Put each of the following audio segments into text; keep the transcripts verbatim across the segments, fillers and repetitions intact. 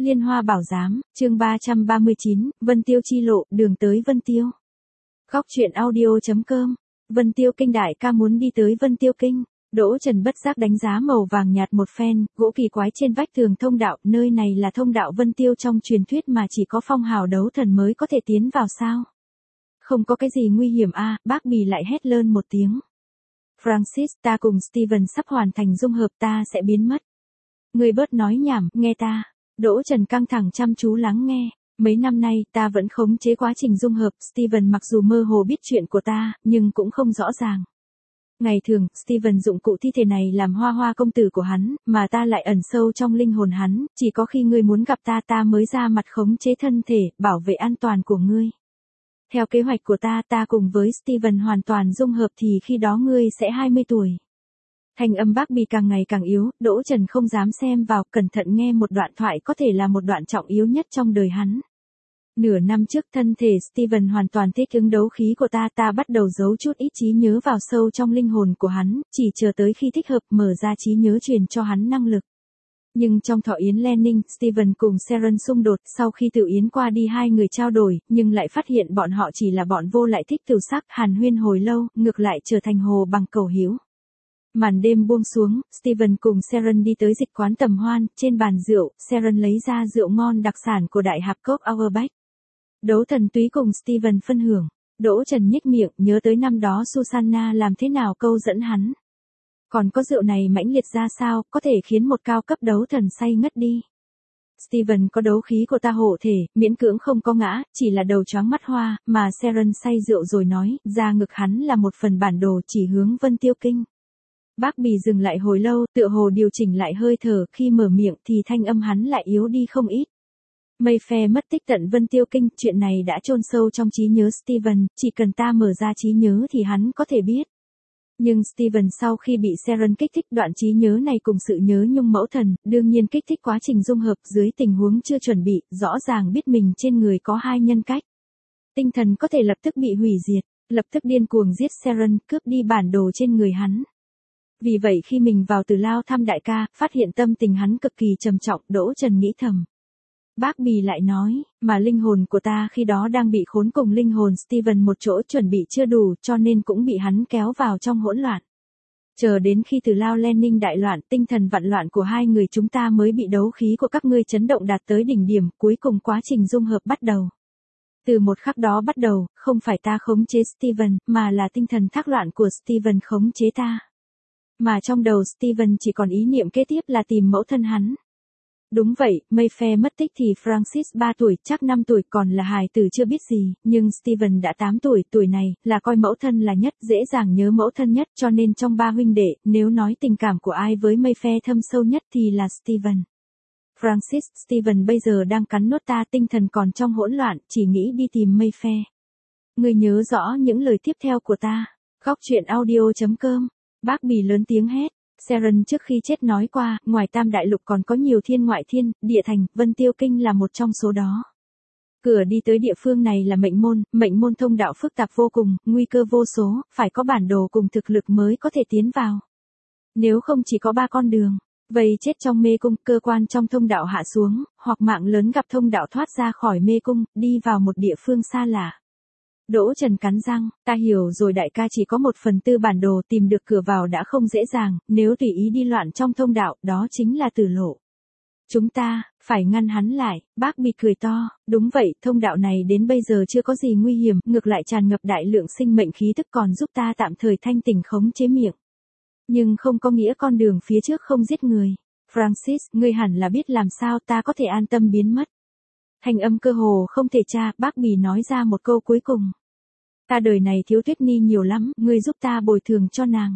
Liên Hoa Bảo Giám, chương ba trăm ba mươi chín, Vân Tiêu chi lộ, đường tới Vân Tiêu. Góc truyện audio.com. Vân Tiêu Kinh đại ca muốn đi tới Vân Tiêu Kinh. Đỗ Trần bất giác đánh giá màu vàng nhạt một phen, gỗ kỳ quái trên vách tường thông đạo, nơi này là thông đạo Vân Tiêu trong truyền thuyết mà chỉ có phong hào đấu thần mới có thể tiến vào sao? Không có cái gì nguy hiểm a, à, bác Bì lại hét lên một tiếng. Francis, ta cùng Steven sắp hoàn thành dung hợp, ta sẽ biến mất. Người bớt nói nhảm, nghe ta. Đỗ Trần căng thẳng chăm chú lắng nghe. Mấy năm nay, ta vẫn khống chế quá trình dung hợp, Steven mặc dù mơ hồ biết chuyện của ta, nhưng cũng không rõ ràng. Ngày thường, Steven dụng cụ thi thể này làm hoa hoa công tử của hắn, mà ta lại ẩn sâu trong linh hồn hắn, chỉ có khi ngươi muốn gặp ta ta mới ra mặt khống chế thân thể, bảo vệ an toàn của ngươi. Theo kế hoạch của ta, ta cùng với Steven hoàn toàn dung hợp thì khi đó ngươi sẽ hai mươi tuổi. Thanh âm bác Bì càng ngày càng yếu, Đỗ Trần không dám xem vào, cẩn thận nghe một đoạn thoại có thể là một đoạn trọng yếu nhất trong đời hắn. Nửa năm trước thân thể Steven hoàn toàn thích ứng đấu khí của ta, ta bắt đầu giấu chút ít trí nhớ vào sâu trong linh hồn của hắn, chỉ chờ tới khi thích hợp mở ra trí nhớ truyền cho hắn năng lực. Nhưng trong thọ yến Lenin, Steven cùng Sharon xung đột, sau khi tự yến qua đi hai người trao đổi, nhưng lại phát hiện bọn họ chỉ là bọn vô lại thích tiểu sắc, hàn huyên hồi lâu, ngược lại trở thành hồ bằng cầu hiếu. Màn đêm buông xuống, Steven cùng Sharon đi tới dịch quán tầm hoan, trên bàn rượu, Sharon lấy ra rượu ngon đặc sản của đại hạp cốc Auerbach. Đấu thần túy cùng Steven phân hưởng. Đỗ Trần nhếch miệng, nhớ tới năm đó Susanna làm thế nào câu dẫn hắn. Còn có rượu này mãnh liệt ra sao, có thể khiến một cao cấp đấu thần say ngất đi. Steven có đấu khí của ta hộ thể, miễn cưỡng không có ngã, chỉ là đầu choáng mắt hoa, mà Sharon say rượu rồi nói, ra ngực hắn là một phần bản đồ chỉ hướng Vân Tiêu Kinh. Bác Bì dừng lại hồi lâu, tựa hồ điều chỉnh lại hơi thở, khi mở miệng thì thanh âm hắn lại yếu đi không ít. Mayfair mất tích tận Vân Tiêu Kinh, chuyện này đã chôn sâu trong trí nhớ Steven, chỉ cần ta mở ra trí nhớ thì hắn có thể biết. Nhưng Steven sau khi bị Sharon kích thích, đoạn trí nhớ này cùng sự nhớ nhung mẫu thần, đương nhiên kích thích quá trình dung hợp dưới tình huống chưa chuẩn bị, rõ ràng biết mình trên người có hai nhân cách. Tinh thần có thể lập tức bị hủy diệt, lập tức điên cuồng giết Sharon, cướp đi bản đồ trên người hắn. Vì vậy khi mình vào Tử Lao thăm đại ca, phát hiện tâm tình hắn cực kỳ trầm trọng, Đỗ Trần nghĩ thầm. Bác Bì lại nói, mà linh hồn của ta khi đó đang bị khốn cùng linh hồn Steven một chỗ, chuẩn bị chưa đủ, cho nên cũng bị hắn kéo vào trong hỗn loạn. Chờ đến khi Tử Lao Lenin đại loạn, tinh thần vạn loạn của hai người chúng ta mới bị đấu khí của các ngươi chấn động đạt tới đỉnh điểm, cuối cùng quá trình dung hợp bắt đầu. Từ một khắc đó bắt đầu, không phải ta khống chế Steven, mà là tinh thần thác loạn của Steven khống chế ta. Mà trong đầu Steven chỉ còn ý niệm kế tiếp là tìm mẫu thân hắn. Đúng vậy, Mayfair mất tích thì Francis ba tuổi, chắc năm tuổi, còn là hài tử chưa biết gì, nhưng Steven đã tám tuổi, tuổi này, là coi mẫu thân là nhất, dễ dàng nhớ mẫu thân nhất, cho nên trong ba huynh đệ, nếu nói tình cảm của ai với Mayfair thâm sâu nhất thì là Steven. Francis, Steven bây giờ đang cắn nốt ta, tinh thần còn trong hỗn loạn, chỉ nghĩ đi tìm Mayfair. Ngươi nhớ rõ những lời tiếp theo của ta. Góc truyện audio.com. Bác Bì lớn tiếng hét. Sharon trước khi chết nói qua, ngoài Tam Đại Lục còn có nhiều thiên ngoại thiên, địa thành, Vân Tiêu Kinh là một trong số đó. Cửa đi tới địa phương này là mệnh môn, mệnh môn thông đạo phức tạp vô cùng, nguy cơ vô số, phải có bản đồ cùng thực lực mới có thể tiến vào. Nếu không chỉ có ba con đường, vây chết trong mê cung, cơ quan trong thông đạo hạ xuống, hoặc mạng lớn gặp thông đạo thoát ra khỏi mê cung, đi vào một địa phương xa lạ. Đỗ Trần cắn răng, ta hiểu rồi đại ca, chỉ có một phần tư bản đồ, tìm được cửa vào đã không dễ dàng, nếu tùy ý đi loạn trong thông đạo, đó chính là tử lộ. Chúng ta, phải ngăn hắn lại, bác Bì cười to, đúng vậy, thông đạo này đến bây giờ chưa có gì nguy hiểm, ngược lại tràn ngập đại lượng sinh mệnh khí tức còn giúp ta tạm thời thanh tỉnh khống chế miệng. Nhưng không có nghĩa con đường phía trước không giết người. Francis, ngươi hẳn là biết làm sao ta có thể an tâm biến mất. Thanh âm cơ hồ không thể tra, bác Bì nói ra một câu cuối cùng. Ta đời này thiếu Tuyết Ni nhiều lắm, ngươi giúp ta bồi thường cho nàng.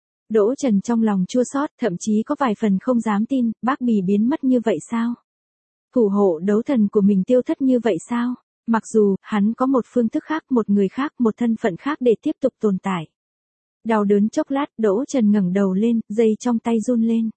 Đỗ Trần trong lòng chua xót, thậm chí có vài phần không dám tin, bác Bì biến mất như vậy sao? Thủ hộ đấu thần của mình tiêu thất như vậy sao? Mặc dù, hắn có một phương thức khác, một người khác, một thân phận khác để tiếp tục tồn tại. Đau đớn chốc lát, Đỗ Trần ngẩng đầu lên, dây trong tay run lên.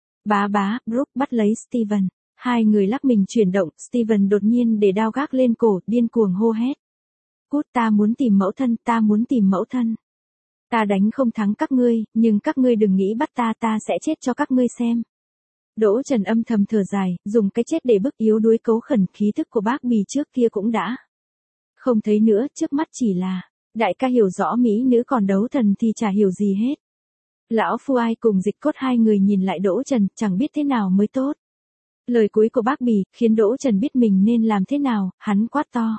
Bá bá, Brooke bắt lấy Steven. Hai người lắc mình chuyển động, Steven đột nhiên để đao gác lên cổ, điên cuồng hô hét. Cút, ta muốn tìm mẫu thân, ta muốn tìm mẫu thân. Ta đánh không thắng các ngươi, nhưng các ngươi đừng nghĩ bắt ta, ta sẽ chết cho các ngươi xem. Đỗ Trần âm thầm thở dài, dùng cái chết để bức yếu đuối cấu khẩn khí thức của bác Bì trước kia cũng đã không thấy nữa, trước mắt chỉ là, đại ca hiểu rõ mỹ nữ còn đấu thần thì chả hiểu gì hết. Lão Phu Ai cùng Dịch Cốt hai người nhìn lại Đỗ Trần, chẳng biết thế nào mới tốt. Lời cuối của bác Bì, khiến Đỗ Trần biết mình nên làm thế nào, hắn quát to.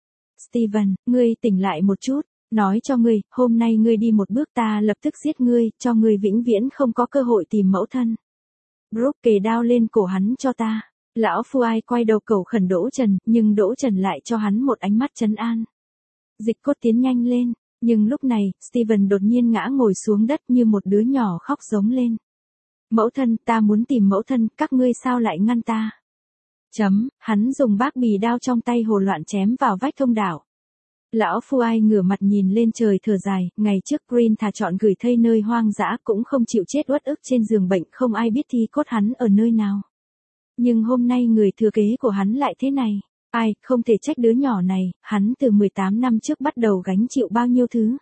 Steven, ngươi tỉnh lại một chút, nói cho ngươi, hôm nay ngươi đi một bước ta lập tức giết ngươi, cho ngươi vĩnh viễn không có cơ hội tìm mẫu thân. Brooke kề đao lên cổ hắn cho ta. Lão Phu Ai quay đầu cầu khẩn Đỗ Trần, nhưng Đỗ Trần lại cho hắn một ánh mắt trấn an. Dịch Cốt tiến nhanh lên, nhưng lúc này, Steven đột nhiên ngã ngồi xuống đất như một đứa nhỏ khóc giống lên. Mẫu thân, ta muốn tìm mẫu thân, các ngươi sao lại ngăn ta? Chấm, hắn dùng bác bì đao trong tay hồ loạn chém vào vách thông đạo. Lão Phu Ai ngửa mặt nhìn lên trời thở dài, ngày trước Green thà chọn gửi thây nơi hoang dã cũng không chịu chết uất ức trên giường bệnh, không ai biết thi cốt hắn ở nơi nào. Nhưng hôm nay người thừa kế của hắn lại thế này. Ai, không thể trách đứa nhỏ này, hắn từ mười tám năm trước bắt đầu gánh chịu bao nhiêu thứ.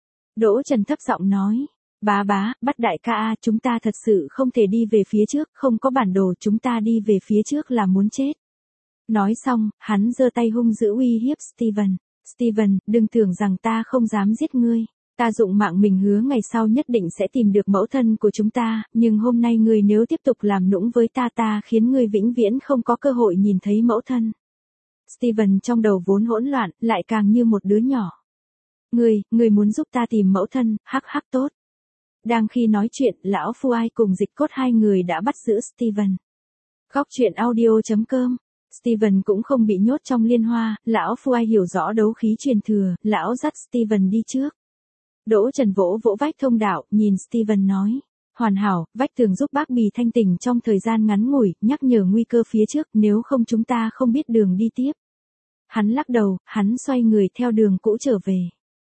Đỗ Trần thấp giọng nói. Bá bá, bắt đại ca a, chúng ta thật sự không thể đi về phía trước, không có bản đồ, chúng ta đi về phía trước là muốn chết. Nói xong, hắn giơ tay hung dữ uy hiếp Steven. Steven, đừng tưởng rằng ta không dám giết ngươi. Ta dụng mạng mình hứa ngày sau nhất định sẽ tìm được mẫu thân của chúng ta, nhưng hôm nay ngươi nếu tiếp tục làm nũng với ta ta khiến ngươi vĩnh viễn không có cơ hội nhìn thấy mẫu thân. Steven trong đầu vốn hỗn loạn, lại càng như một đứa nhỏ. Ngươi, ngươi muốn giúp ta tìm mẫu thân, hắc hắc tốt. Đang khi nói chuyện, lão Phu Ai cùng Dịch Cốt hai người đã bắt giữ Steven. Góc truyện audio chấm com. Steven cũng không bị nhốt trong liên hoa, lão Phu Ai hiểu rõ đấu khí truyền thừa, lão dắt Steven đi trước. Đỗ Trần vỗ vỗ vách thông đạo, nhìn Steven nói. Hoàn hảo, vách tường giúp bác Bì thanh tỉnh trong thời gian ngắn ngủi, nhắc nhở nguy cơ phía trước, nếu không chúng ta không biết đường đi tiếp. Hắn lắc đầu, hắn xoay người theo đường cũ trở về.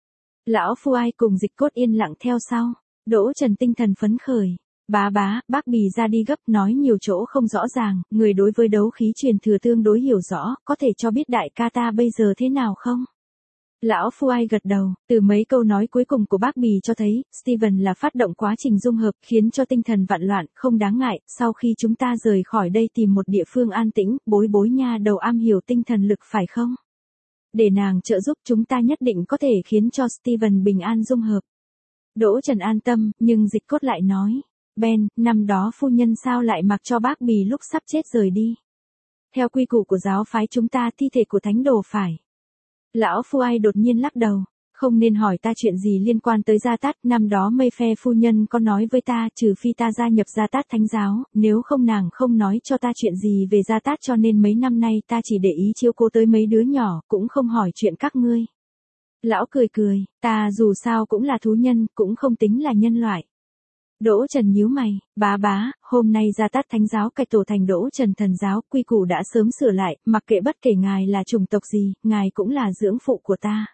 Lão Phu Ai cùng Dịch Cốt yên lặng theo sau. Đỗ Trần tinh thần phấn khởi. Bá bá, bác Bì ra đi gấp, nói nhiều chỗ không rõ ràng, người đối với đấu khí truyền thừa tương đối hiểu rõ, có thể cho biết đại ca ta bây giờ thế nào không? Lão Phu Ai gật đầu, từ mấy câu nói cuối cùng của bác Bì cho thấy, Steven là phát động quá trình dung hợp, khiến cho tinh thần vạn loạn, không đáng ngại, sau khi chúng ta rời khỏi đây tìm một địa phương an tĩnh, bối bối nha đầu am hiểu tinh thần lực phải không? Để nàng trợ giúp chúng ta nhất định có thể khiến cho Steven bình an dung hợp. Đỗ Trần an tâm, nhưng Dịch Cốt lại nói, Ben, năm đó phu nhân sao lại mặc cho bác Bì lúc sắp chết rời đi? Theo quy củ của giáo phái chúng ta thi thể của thánh đồ phải. Lão Phu Ai đột nhiên lắc đầu, không nên hỏi ta chuyện gì liên quan tới Gia Tát, năm đó Mây Phe phu nhân có nói với ta, trừ phi ta gia nhập Gia Tát thánh giáo, nếu không nàng không nói cho ta chuyện gì về Gia Tát, cho nên mấy năm nay ta chỉ để ý chiếu cố tới mấy đứa nhỏ, cũng không hỏi chuyện các ngươi. Lão cười cười, ta dù sao cũng là thú nhân, cũng không tính là nhân loại. Đỗ Trần nhíu mày, bá bá, hôm nay Gia Tát thánh giáo cải tổ thành Đỗ Trần thần giáo, quy củ đã sớm sửa lại, mặc kệ bất kể ngài là chủng tộc gì, ngài cũng là dưỡng phụ của ta.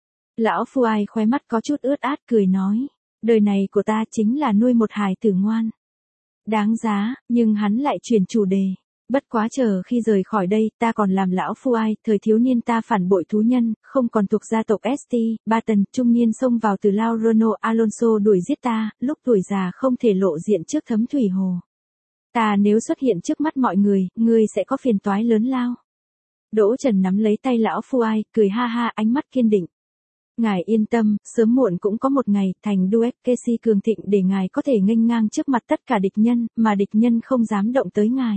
Lão Phu Ai khóe mắt có chút ướt át cười nói, đời này của ta chính là nuôi một hài tử ngoan. Đáng giá, nhưng hắn lại chuyển chủ đề. Bất quá chờ khi rời khỏi đây, ta còn làm lão Phu Ai, thời thiếu niên ta phản bội thú nhân, không còn thuộc gia tộc ét tê, Barton, trung niên xông vào từ lao Ronald Alonso đuổi giết ta, lúc tuổi già không thể lộ diện trước thấm thủy hồ. Ta nếu xuất hiện trước mắt mọi người, ngươi sẽ có phiền toái lớn lao. Đỗ Trần nắm lấy tay lão Phu Ai, cười ha ha, ánh mắt kiên định. Ngài yên tâm, sớm muộn cũng có một ngày, thành Duet Casey cường thịnh để ngài có thể nghênh ngang trước mặt tất cả địch nhân, mà địch nhân không dám động tới ngài.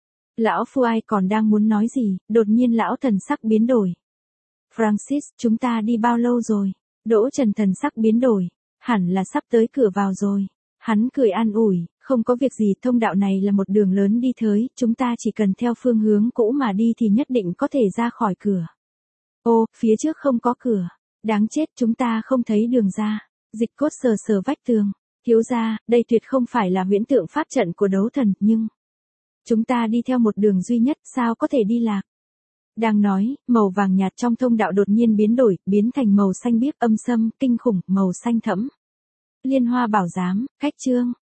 Lão Phu Ai còn đang muốn nói gì, đột nhiên lão thần sắc biến đổi. Francis, chúng ta đi bao lâu rồi? Đỗ Trần thần sắc biến đổi, hẳn là sắp tới cửa vào rồi. Hắn cười an ủi, không có việc gì, thông đạo này là một đường lớn đi tới, chúng ta chỉ cần theo phương hướng cũ mà đi thì nhất định có thể ra khỏi cửa. Ô, phía trước không có cửa. Đáng chết, chúng ta không thấy đường ra. Dịch Cốt sờ sờ vách tường. Thiếu gia, đây tuyệt không phải là huyễn tượng pháp trận của đấu thần, nhưng chúng ta đi theo một đường duy nhất, sao có thể đi lạc? Đang nói, màu vàng nhạt trong thông đạo đột nhiên biến đổi, biến thành màu xanh biếc âm sâm, kinh khủng, màu xanh thẫm. Liên Hoa Bảo Giám, khách chương.